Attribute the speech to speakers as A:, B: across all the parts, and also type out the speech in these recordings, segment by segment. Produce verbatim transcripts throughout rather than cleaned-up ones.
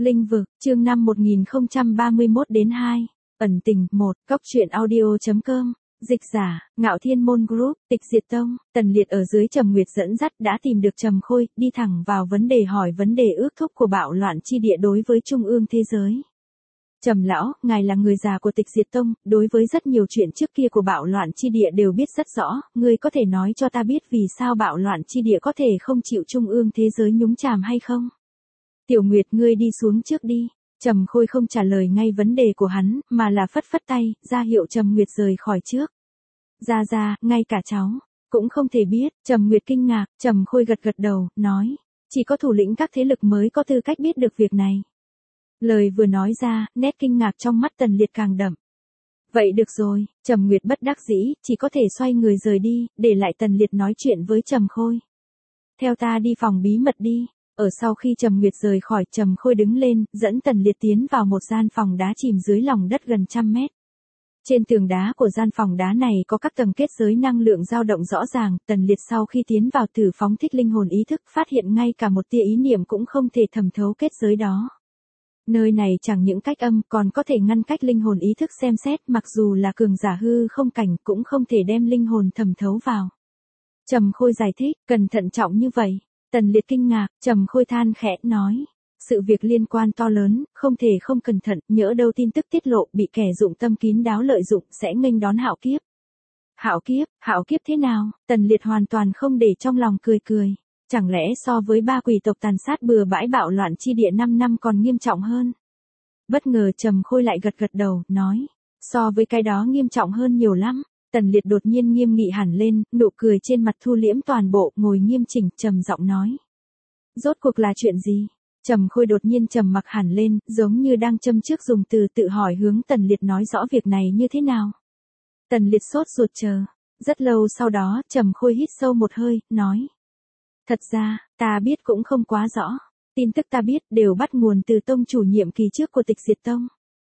A: Linh vực, chương năm một nghìn không trăm ba mươi mốt đến hai. Ẩn tình, một. Cóc truyện audio.com. Dịch giả, Ngạo Thiên Môn Group, Tịch Diệt Tông. Tần Liệt ở dưới Trầm Nguyệt dẫn dắt đã tìm được Trầm Khôi, đi thẳng vào vấn đề hỏi vấn đề ước thúc của bạo loạn chi địa đối với trung ương thế giới. Trầm lão, ngài là người già của Tịch Diệt Tông, đối với rất nhiều chuyện trước kia của bạo loạn chi địa đều biết rất rõ, ngươi có thể nói cho ta biết vì sao bạo loạn chi địa có thể không chịu trung ương thế giới nhúng chàm hay không? Tiểu Nguyệt, ngươi đi xuống trước đi. Trầm Khôi không trả lời ngay vấn đề của hắn, mà là phất phất tay, ra hiệu Trầm Nguyệt rời khỏi trước. Ra ra, ngay cả cháu cũng không thể biết. Trầm Nguyệt kinh ngạc, Trầm Khôi gật gật đầu, nói, chỉ có thủ lĩnh các thế lực mới có tư cách biết được việc này. Lời vừa nói ra, nét kinh ngạc trong mắt Tần Liệt càng đậm. Vậy được rồi, Trầm Nguyệt bất đắc dĩ, chỉ có thể xoay người rời đi, để lại Tần Liệt nói chuyện với Trầm Khôi. Theo ta đi phòng bí mật đi. Ở sau khi Trầm Nguyệt rời khỏi, Trầm Khôi đứng lên, dẫn Tần Liệt tiến vào một gian phòng đá chìm dưới lòng đất gần trăm mét. Trên tường đá của gian phòng đá này có các tầng kết giới năng lượng dao động rõ ràng. Tần Liệt sau khi tiến vào thử phóng thích linh hồn ý thức, phát hiện ngay cả một tia ý niệm cũng không thể thẩm thấu kết giới đó. Nơi này chẳng những cách âm, còn có thể ngăn cách linh hồn ý thức xem xét, mặc dù là cường giả hư không cảnh cũng không thể đem linh hồn thẩm thấu vào. Trầm Khôi giải thích, cần thận trọng như vậy. Tần Liệt kinh ngạc, Trầm Khôi than khẽ, nói, sự việc liên quan to lớn, không thể không cẩn thận, nhỡ đâu tin tức tiết lộ bị kẻ dụng tâm kín đáo lợi dụng sẽ nghênh đón hạo kiếp. Hạo kiếp, hạo kiếp thế nào? Tần Liệt hoàn toàn không để trong lòng, cười cười. Chẳng lẽ so với ba quỷ tộc tàn sát bừa bãi bạo loạn chi địa năm năm còn nghiêm trọng hơn? Bất ngờ Trầm Khôi lại gật gật đầu, nói, so với cái đó nghiêm trọng hơn nhiều lắm. Tần Liệt đột nhiên nghiêm nghị hẳn lên, nụ cười trên mặt thu liễm toàn bộ, ngồi nghiêm chỉnh, trầm giọng nói. Rốt cuộc là chuyện gì? Trầm Khôi đột nhiên trầm mặc hẳn lên, giống như đang châm trước dùng từ tự hỏi hướng Tần Liệt nói rõ việc này như thế nào. Tần Liệt sốt ruột chờ. Rất lâu sau đó, Trầm Khôi hít sâu một hơi, nói. Thật ra, ta biết cũng không quá rõ. Tin tức ta biết đều bắt nguồn từ tông chủ nhiệm kỳ trước của Tịch Diệt Tông.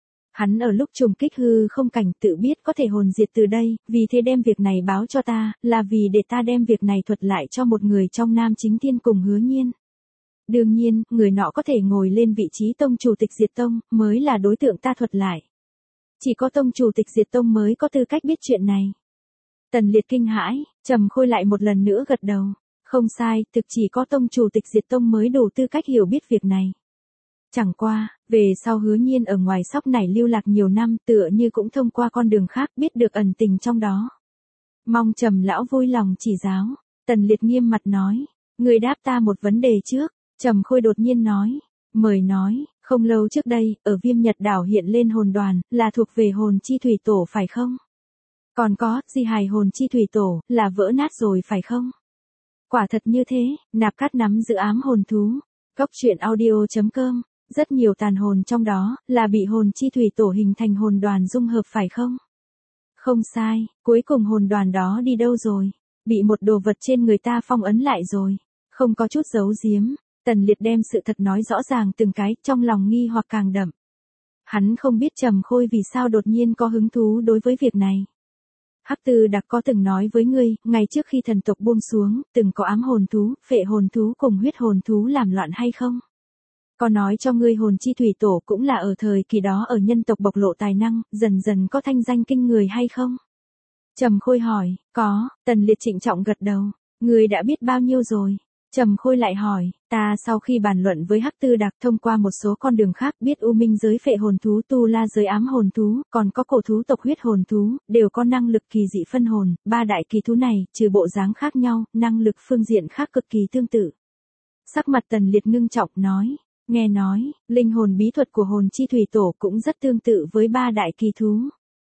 A: Hắn ở lúc trùng kích hư không cảnh tự biết có thể hồn diệt từ đây, vì thế đem việc này báo cho ta, là vì để ta đem việc này thuật lại cho một người trong Nam Chính Thiên cùng Hứa Nhiên. Đương nhiên, người nọ có thể ngồi lên vị trí tông chủ Tịch Diệt Tông, mới là đối tượng ta thuật lại. Chỉ có tông chủ Tịch Diệt Tông mới có tư cách biết chuyện này. Tần Liệt kinh hãi, Trầm Khôi lại một lần nữa gật đầu. Không sai, thực chỉ có tông chủ Tịch Diệt Tông mới đủ tư cách hiểu biết việc này. Chẳng qua, về sau Hứa Nhiên ở ngoài sóc này lưu lạc nhiều năm, tựa như cũng thông qua con đường khác biết được ẩn tình trong đó. Mong Trầm lão vui lòng chỉ giáo. Tần Liệt nghiêm mặt nói, người đáp ta một vấn đề trước. Trầm Khôi đột nhiên nói, mời nói, không lâu trước đây, ở Viêm Nhật đảo hiện lên hồn đoàn, là thuộc về hồn chi thủy tổ phải không? Còn có, di hài hồn chi thủy tổ, là vỡ nát rồi phải không? Quả thật như thế, Nạp Cát nắm giữ ám hồn thú. Cóc truyện audio.com. Rất nhiều tàn hồn trong đó, là bị hồn chi thủy tổ hình thành hồn đoàn dung hợp phải không? Không sai, cuối cùng hồn đoàn đó đi đâu rồi? Bị một đồ vật trên người ta phong ấn lại rồi. Không có chút giấu giếm. Tần Liệt đem sự thật nói rõ ràng từng cái, trong lòng nghi hoặc càng đậm. Hắn không biết Trầm Khôi vì sao đột nhiên có hứng thú đối với việc này. Hắc Tư Đặc có từng nói với ngươi, ngày trước khi thần tộc buông xuống, từng có ám hồn thú, phệ hồn thú cùng huyết hồn thú làm loạn hay không? Có nói cho ngươi hồn chi thủy tổ cũng là ở thời kỳ đó ở nhân tộc bộc lộ tài năng, dần dần có thanh danh kinh người hay không? Trầm Khôi hỏi, có. Tần Liệt trịnh trọng gật đầu. Ngươi đã biết bao nhiêu rồi? Trầm Khôi lại hỏi, ta sau khi bàn luận với Hắc Tư Đặc thông qua một số con đường khác biết U Minh giới phệ hồn thú, Tu La giới ám hồn thú, còn có cổ thú tộc huyết hồn thú, đều có năng lực kỳ dị phân hồn, ba đại kỳ thú này, trừ bộ dáng khác nhau, năng lực phương diện khác cực kỳ tương tự. Sắc mặt Tần Liệt ngưng trọng nói, nghe nói, linh hồn bí thuật của hồn chi thủy tổ cũng rất tương tự với ba đại kỳ thú.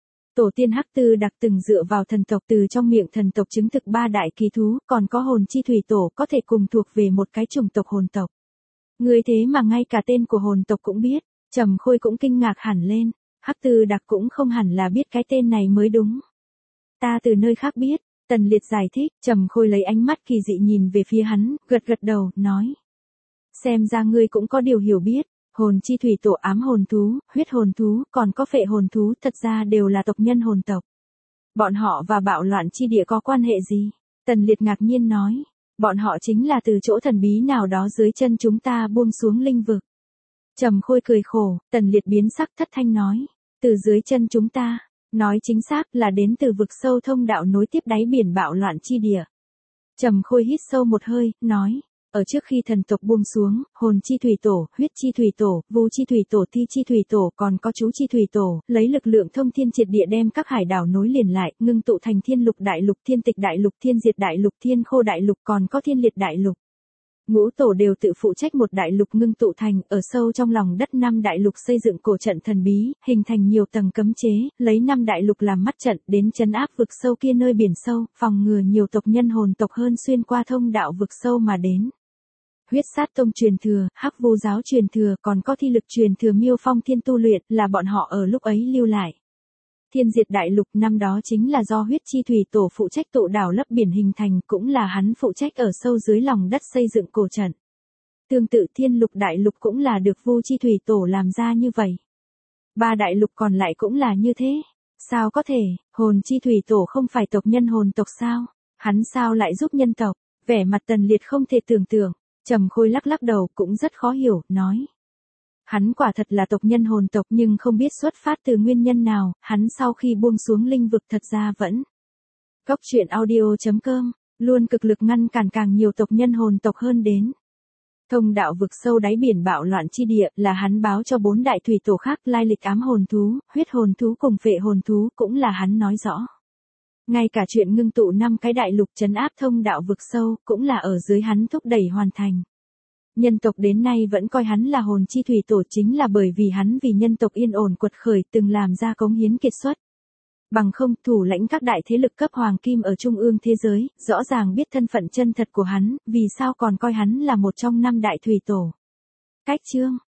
A: Tổ tiên Hắc Tư Đặc từng dựa vào thần tộc từ trong miệng thần tộc chứng thực ba đại kỳ thú, còn có hồn chi thủy tổ có thể cùng thuộc về một cái chủng tộc hồn tộc. Người thế mà ngay cả tên của hồn tộc cũng biết. Trầm Khôi cũng kinh ngạc hẳn lên. Hắc Tư Đặc cũng không hẳn là biết cái tên này mới đúng. Ta từ nơi khác biết. Tần Liệt giải thích. Trầm Khôi lấy ánh mắt kỳ dị nhìn về phía hắn, gật gật đầu, nói. Xem ra ngươi cũng có điều hiểu biết. Hồn chi thủy tổ ám hồn thú, huyết hồn thú, còn có phệ hồn thú, thật ra đều là tộc nhân hồn tộc. Bọn họ và bạo loạn chi địa có quan hệ gì? Tần Liệt ngạc nhiên nói. Bọn họ chính là từ chỗ thần bí nào đó dưới chân chúng ta buông xuống linh vực. Trầm Khôi cười khổ, Tần Liệt biến sắc thất thanh nói. Từ dưới chân chúng ta, nói chính xác là đến từ vực sâu thông đạo nối tiếp đáy biển bạo loạn chi địa. Trầm Khôi hít sâu một hơi, nói. Ở trước khi thần tộc buông xuống, hồn chi thủy tổ, huyết chi thủy tổ, vu chi thủy tổ, thi chi thủy tổ, còn có chú chi thủy tổ, lấy lực lượng thông thiên triệt địa đem các hải đảo nối liền lại, ngưng tụ thành thiên lục đại lục, thiên tịch đại lục, thiên diệt đại lục, thiên khô đại lục, còn có thiên liệt đại lục. Ngũ tổ đều tự phụ trách một đại lục ngưng tụ thành, ở sâu trong lòng đất năm đại lục xây dựng cổ trận thần bí, hình thành nhiều tầng cấm chế, lấy năm đại lục làm mắt trận, đến trấn áp vực sâu kia nơi biển sâu, phòng ngừa nhiều tộc nhân hồn tộc hơn xuyên qua thông đạo vực sâu mà đến. Huyết sát tông truyền thừa, hắc vu giáo truyền thừa, còn có thi lực truyền thừa miêu phong thiên tu luyện, là bọn họ ở lúc ấy lưu lại. Thiên diệt đại lục năm đó chính là do huyết chi thủy tổ phụ trách tụ đảo lấp biển hình thành, cũng là hắn phụ trách ở sâu dưới lòng đất xây dựng cổ trận. Tương tự thiên lục đại lục cũng là được vu chi thủy tổ làm ra như vậy. Ba đại lục còn lại cũng là như thế. Sao có thể, hồn chi thủy tổ không phải tộc nhân hồn tộc sao? Hắn sao lại giúp nhân tộc? Vẻ mặt Tần Liệt không thể tưởng tượng. Trầm Khôi lắc lắc đầu cũng rất khó hiểu, nói. Hắn quả thật là tộc nhân hồn tộc nhưng không biết xuất phát từ nguyên nhân nào, hắn sau khi buông xuống linh vực thật ra vẫn. Góc truyện audio chấm com, luôn cực lực ngăn cản càng nhiều tộc nhân hồn tộc hơn đến. Thông đạo vực sâu đáy biển bạo loạn chi địa là hắn báo cho bốn đại thủy tổ khác lai lịch ám hồn thú, huyết hồn thú cùng phệ hồn thú cũng là hắn nói rõ. Ngay cả chuyện ngưng tụ năm cái đại lục trấn áp thông đạo vực sâu cũng là ở dưới hắn thúc đẩy hoàn thành. Nhân tộc đến nay vẫn coi hắn là hồn chi thủy tổ chính là bởi vì hắn vì nhân tộc yên ổn quật khởi từng làm ra cống hiến kiệt xuất. Bằng không, thủ lãnh các đại thế lực cấp hoàng kim ở trung ương thế giới, rõ ràng biết thân phận chân thật của hắn, vì sao còn coi hắn là một trong năm đại thủy tổ. Cách chương